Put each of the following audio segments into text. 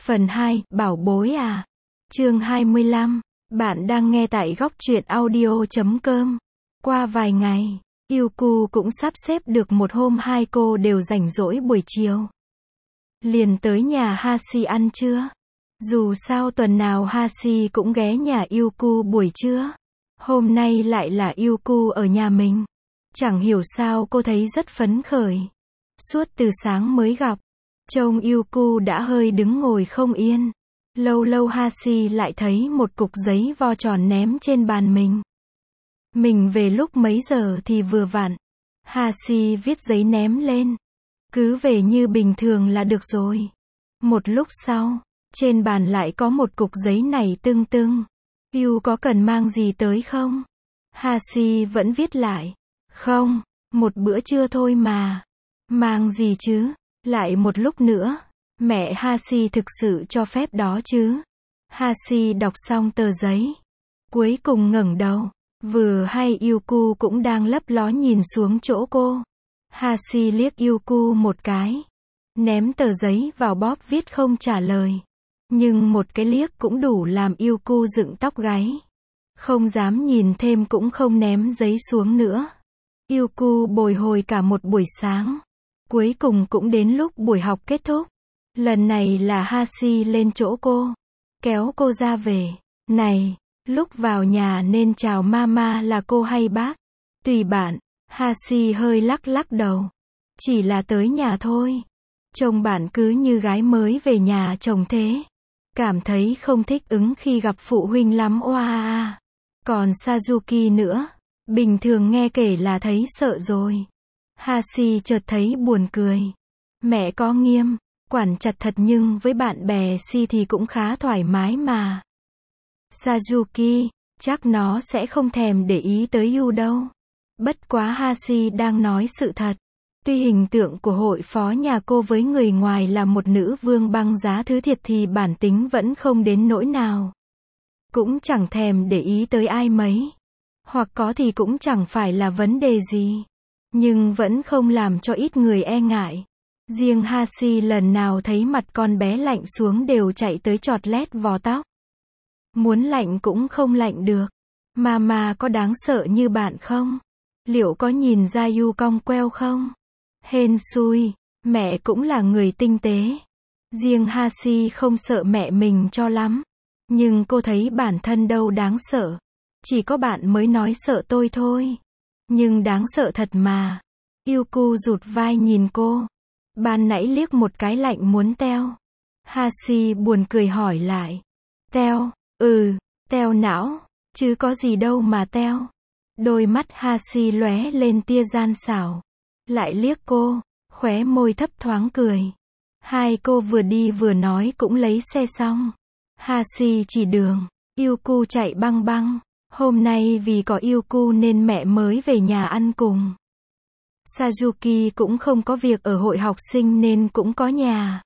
Phần 2, bảo bối à. Chương 25. Bạn đang nghe tại góc truyện audio.com. Qua vài ngày, Yuku cũng sắp xếp được một hôm hai cô đều rảnh rỗi buổi chiều. Liền tới nhà Hashi ăn trưa. Dù sao tuần nào Hashi cũng ghé nhà Yuku buổi trưa. Hôm nay lại là Yuku ở nhà mình. Chẳng hiểu sao cô thấy rất phấn khởi. Suốt từ sáng mới gặp, trông Yuku đã hơi đứng ngồi không yên. Lâu lâu Hashi lại thấy một cục giấy vo tròn ném trên bàn mình. Mình về lúc mấy giờ thì vừa vặn. Hashi viết giấy ném lên. Cứ về như bình thường là được rồi. Một lúc sau, trên bàn lại có một cục giấy này tưng tưng. Yu có cần mang gì tới không? Hashi vẫn viết lại. Không, một bữa trưa thôi mà. Mang gì chứ? Lại một lúc nữa. Mẹ Hashi thực sự cho phép đó chứ? Hashi đọc xong tờ giấy. Cuối cùng ngẩng đầu. Vừa hay Yuku cũng đang lấp ló nhìn xuống chỗ cô. Hashi liếc Yuku một cái. Ném tờ giấy vào bóp viết không trả lời. Nhưng một cái liếc cũng đủ làm Yuku dựng tóc gáy. Không dám nhìn thêm cũng không ném giấy xuống nữa. Yuku bồi hồi cả một buổi sáng. Cuối cùng cũng đến lúc buổi học kết thúc. Lần này là Hashi lên chỗ cô. Kéo cô ra về. Này, lúc vào nhà nên chào mama là cô hay bác? Tùy bạn. Hashi hơi lắc lắc đầu. Chỉ là tới nhà thôi. Trông bạn cứ như gái mới về nhà chồng thế. Cảm thấy không thích ứng khi gặp phụ huynh lắm oa. Còn Sazuki nữa. Bình thường nghe kể là thấy sợ rồi. Hashi chợt thấy buồn cười. Mẹ có nghiêm, quản chặt thật nhưng với bạn bè si thì cũng khá thoải mái mà. Sazuki, chắc nó sẽ không thèm để ý tới Yu đâu. Bất quá Hashi đang nói sự thật. Tuy hình tượng của hội phó nhà cô với người ngoài là một nữ vương băng giá thứ thiệt thì bản tính vẫn không đến nỗi nào. Cũng chẳng thèm để ý tới ai mấy. Hoặc có thì cũng chẳng phải là vấn đề gì. Nhưng vẫn không làm cho ít người e ngại. Riêng Hashi lần nào thấy mặt con bé lạnh xuống đều chạy tới chọt lét vò tóc. Muốn lạnh cũng không lạnh được. Mama có đáng sợ như bạn không? Liệu có nhìn ra Yu cong queo không? Hên xui, mẹ cũng là người tinh tế. Riêng Hashi không sợ mẹ mình cho lắm. Nhưng cô thấy bản thân đâu đáng sợ. Chỉ có bạn mới nói sợ tôi thôi. Nhưng đáng sợ thật mà. Yuku rụt vai nhìn cô. Ban nãy liếc một cái lạnh muốn teo. Hashi buồn cười hỏi lại. Teo? Teo não. Chứ có gì đâu mà teo. Đôi mắt Hashi lóe lên tia gian xảo. Lại liếc cô, khóe môi thấp thoáng cười. Hai cô vừa đi vừa nói cũng lấy xe xong. Hashi chỉ đường. Yuku chạy băng băng. Hôm nay vì có Yuku nên mẹ mới về nhà ăn cùng. Sazuki cũng không có việc ở hội học sinh nên cũng có nhà.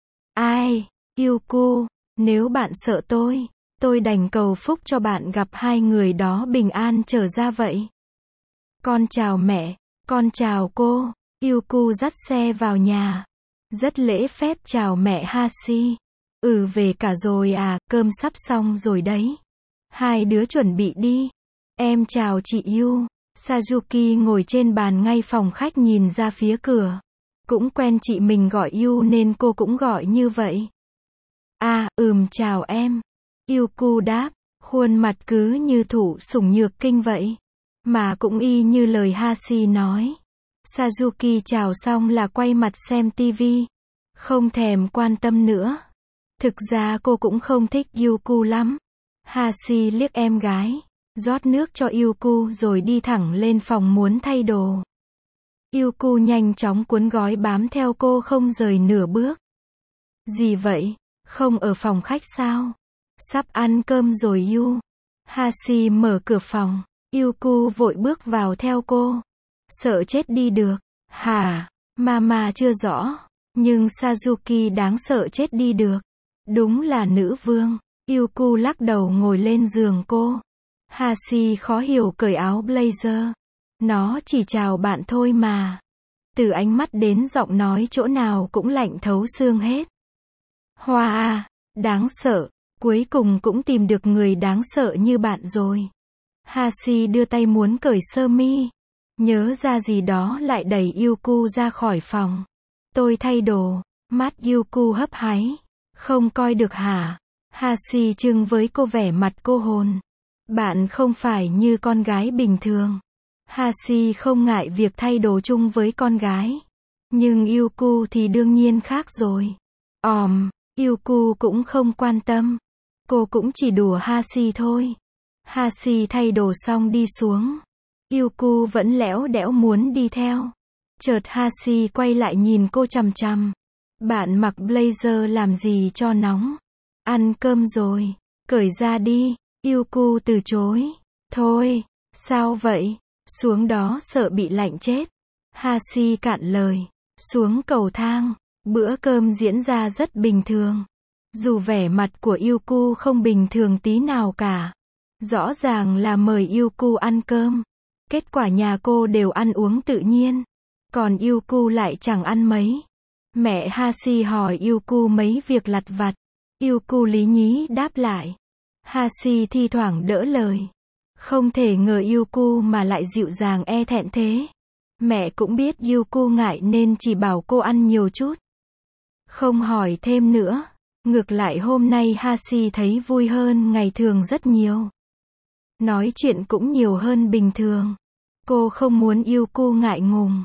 Ai, Yuku, nếu bạn sợ tôi đành cầu phúc cho bạn gặp hai người đó bình an trở ra vậy. Con chào mẹ, con chào cô. Yuku dắt xe vào nhà. Rất lễ phép chào mẹ Hashi. Về cả rồi à, cơm sắp xong rồi đấy. Hai đứa chuẩn bị đi. Em chào chị Yu. Sazuki ngồi trên bàn ngay phòng khách nhìn ra phía cửa. Cũng quen chị mình gọi Yu nên cô cũng gọi như vậy. Chào em. Yuku đáp, khuôn mặt cứ như thụ sủng nhược kinh vậy. Mà cũng y như lời Hashi nói. Sazuki chào xong là quay mặt xem tivi. Không thèm quan tâm nữa. Thực ra cô cũng không thích Yuku lắm. Hashi liếc em gái. Rót nước cho Yuku rồi đi thẳng lên phòng muốn thay đồ. Yuku nhanh chóng cuốn gói bám theo cô không rời nửa bước. Gì vậy? Không ở phòng khách sao? Sắp ăn cơm rồi Yu. Hashi mở cửa phòng. Yuku vội bước vào theo cô. Sợ chết đi được. Hả? Mama chưa rõ. Nhưng Sazuki đáng sợ chết đi được. Đúng là nữ vương. Yuku lắc đầu ngồi lên giường cô. Hashi khó hiểu cởi áo blazer. Nó chỉ chào bạn thôi mà. Từ ánh mắt đến giọng nói chỗ nào cũng lạnh thấu xương hết. Hoa à, đáng sợ, cuối cùng cũng tìm được người đáng sợ như bạn rồi. Hashi đưa tay muốn cởi sơ mi. Nhớ ra gì đó lại đẩy Yuku ra khỏi phòng. Tôi thay đồ. Mắt Yuku hấp háy. Không coi được hả? Hashi trưng với cô vẻ mặt cô hồn. Bạn không phải như con gái bình thường. Hashi không ngại việc thay đồ chung với con gái. Nhưng Yuku thì đương nhiên khác rồi. Yuku cũng không quan tâm. Cô cũng chỉ đùa Hashi thôi. Hashi thay đồ xong đi xuống. Yuku vẫn lẽo đẽo muốn đi theo. Chợt Hashi quay lại nhìn cô chằm chằm. Bạn mặc blazer làm gì cho nóng? Ăn cơm rồi. Cởi ra đi. Yuku từ chối. Thôi, sao vậy? Xuống đó sợ bị lạnh chết. Hashi cạn lời. Xuống cầu thang. Bữa cơm diễn ra rất bình thường. Dù vẻ mặt của Yuku không bình thường tí nào cả. Rõ ràng là mời Yuku ăn cơm. Kết quả nhà cô đều ăn uống tự nhiên. Còn Yuku lại chẳng ăn mấy. Mẹ Hashi hỏi Yuku mấy việc lặt vặt. Yuku lý nhí đáp lại. Hashi thi thoảng đỡ lời. Không thể ngờ Yuku mà lại dịu dàng e thẹn thế. Mẹ cũng biết Yuku ngại nên chỉ bảo cô ăn nhiều chút. Không hỏi thêm nữa. Ngược lại hôm nay Hashi thấy vui hơn ngày thường rất nhiều. Nói chuyện cũng nhiều hơn bình thường. Cô không muốn Yuku ngại ngùng.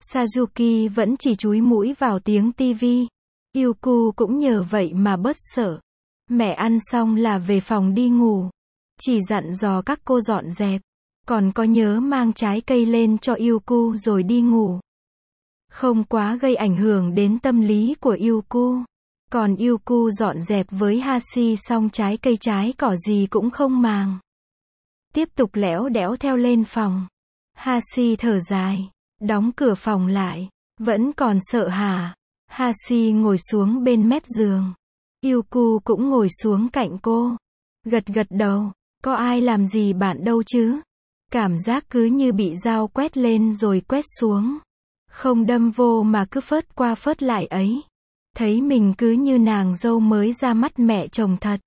Sazuki vẫn chỉ chúi mũi vào tiếng tivi. Yuku cũng nhờ vậy mà bớt sợ. Mẹ ăn xong là về phòng đi ngủ. Chỉ dặn dò các cô dọn dẹp. Còn có nhớ mang trái cây lên cho Yuku rồi đi ngủ. Không quá gây ảnh hưởng đến tâm lý của Yuku. Còn Yuku dọn dẹp với Hashi xong trái cây trái cỏ gì cũng không màng. Tiếp tục lẽo đẽo theo lên phòng. Hashi thở dài. Đóng cửa phòng lại. Vẫn còn sợ hả? Hashi ngồi xuống bên mép giường. Yuku cũng ngồi xuống cạnh cô. Gật gật đầu. Có ai làm gì bạn đâu chứ? Cảm giác cứ như bị dao quét lên rồi quét xuống. Không đâm vô mà cứ phớt qua phớt lại ấy. Thấy mình cứ như nàng dâu mới ra mắt mẹ chồng thật.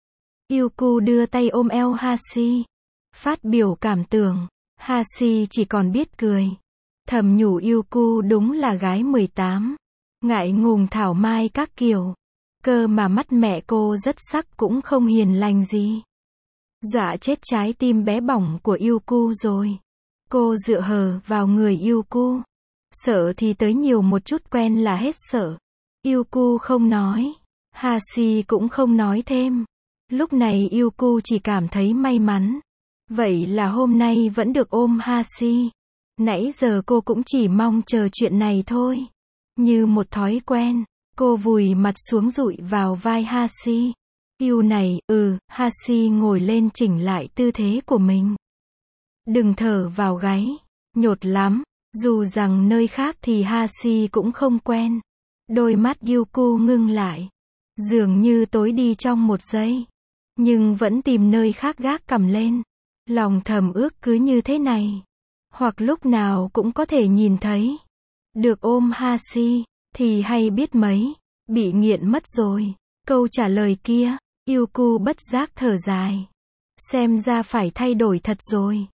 Yuku đưa tay ôm eo Hashi. Phát biểu cảm tưởng. Hashi chỉ còn biết cười. Thầm nhủ Yuku đúng là gái 18. Ngại ngùng thảo mai các kiểu. Cơ mà mắt mẹ cô rất sắc cũng không hiền lành gì. Dọa chết trái tim bé bỏng của Yuku rồi. Cô dựa hờ vào người Yuku. Sợ thì tới nhiều một chút quen là hết sợ. Yuku không nói. Hashi cũng không nói thêm. Lúc này Yuku chỉ cảm thấy may mắn. Vậy là hôm nay vẫn được ôm Hashi. Nãy giờ cô cũng chỉ mong chờ chuyện này thôi. Như một thói quen, cô vùi mặt xuống dụi vào vai Hashi. Yêu này, Hashi ngồi lên chỉnh lại tư thế của mình. Đừng thở vào gáy. Nhột lắm. Dù rằng nơi khác thì Hashi cũng không quen. Đôi mắt Yuku ngưng lại. Dường như tối đi trong một giây. Nhưng vẫn tìm nơi khác gác cằm lên. Lòng thầm ước cứ như thế này. Hoặc lúc nào cũng có thể nhìn thấy. Được ôm Hashi, thì hay biết mấy. Bị nghiện mất rồi. Câu trả lời kia, Yuku bất giác thở dài. Xem ra phải thay đổi thật rồi.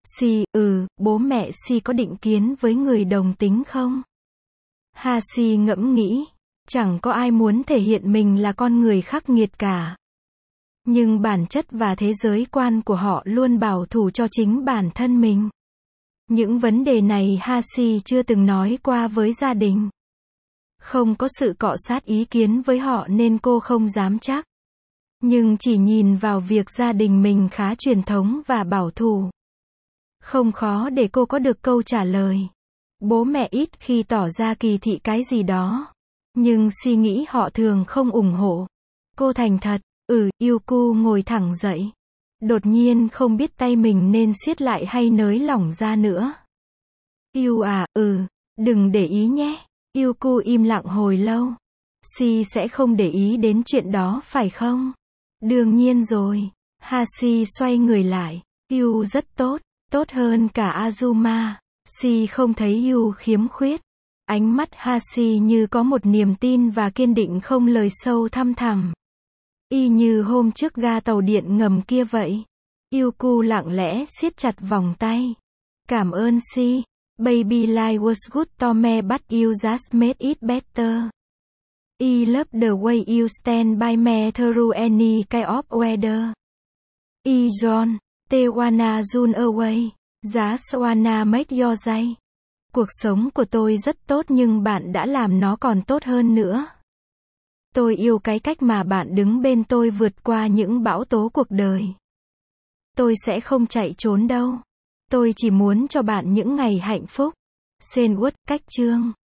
Bố mẹ có định kiến với người đồng tính không? Hashi ngẫm nghĩ. Chẳng có ai muốn thể hiện mình là con người khắc nghiệt cả. Nhưng bản chất và thế giới quan của họ luôn bảo thủ cho chính bản thân mình. Những vấn đề này Hashi chưa từng nói qua với gia đình. Không có sự cọ sát ý kiến với họ nên cô không dám chắc. Nhưng chỉ nhìn vào việc gia đình mình khá truyền thống và bảo thủ. Không khó để cô có được câu trả lời. Bố mẹ ít khi tỏ ra kỳ thị cái gì đó. Nhưng suy nghĩ họ thường không ủng hộ. Cô thành thật, Yuku ngồi thẳng dậy. Đột nhiên không biết tay mình nên siết lại hay nới lỏng ra nữa. Đừng để ý nhé. Yuku im lặng hồi lâu. Sẽ không để ý đến chuyện đó phải không? Đương nhiên rồi. Hashi xoay người lại. Yu rất tốt, tốt hơn cả Azuma. Không thấy Yu khiếm khuyết. Ánh mắt Hashi như có một niềm tin và kiên định không lời sâu thăm thẳm. Y như hôm trước ga tàu điện ngầm kia vậy. Yuku lặng lẽ siết chặt vòng tay. Cảm ơn Si. Baby life was good to me but you just made it better. I love the way you stand by me through any kind of weather. I John, te wanna run away. Just wanna make your day. Cuộc sống của tôi rất tốt nhưng bạn đã làm nó còn tốt hơn nữa. Tôi yêu cái cách mà bạn đứng bên tôi vượt qua những bão tố cuộc đời. Tôi sẽ không chạy trốn đâu. Tôi chỉ muốn cho bạn những ngày hạnh phúc. Senwood, cách chương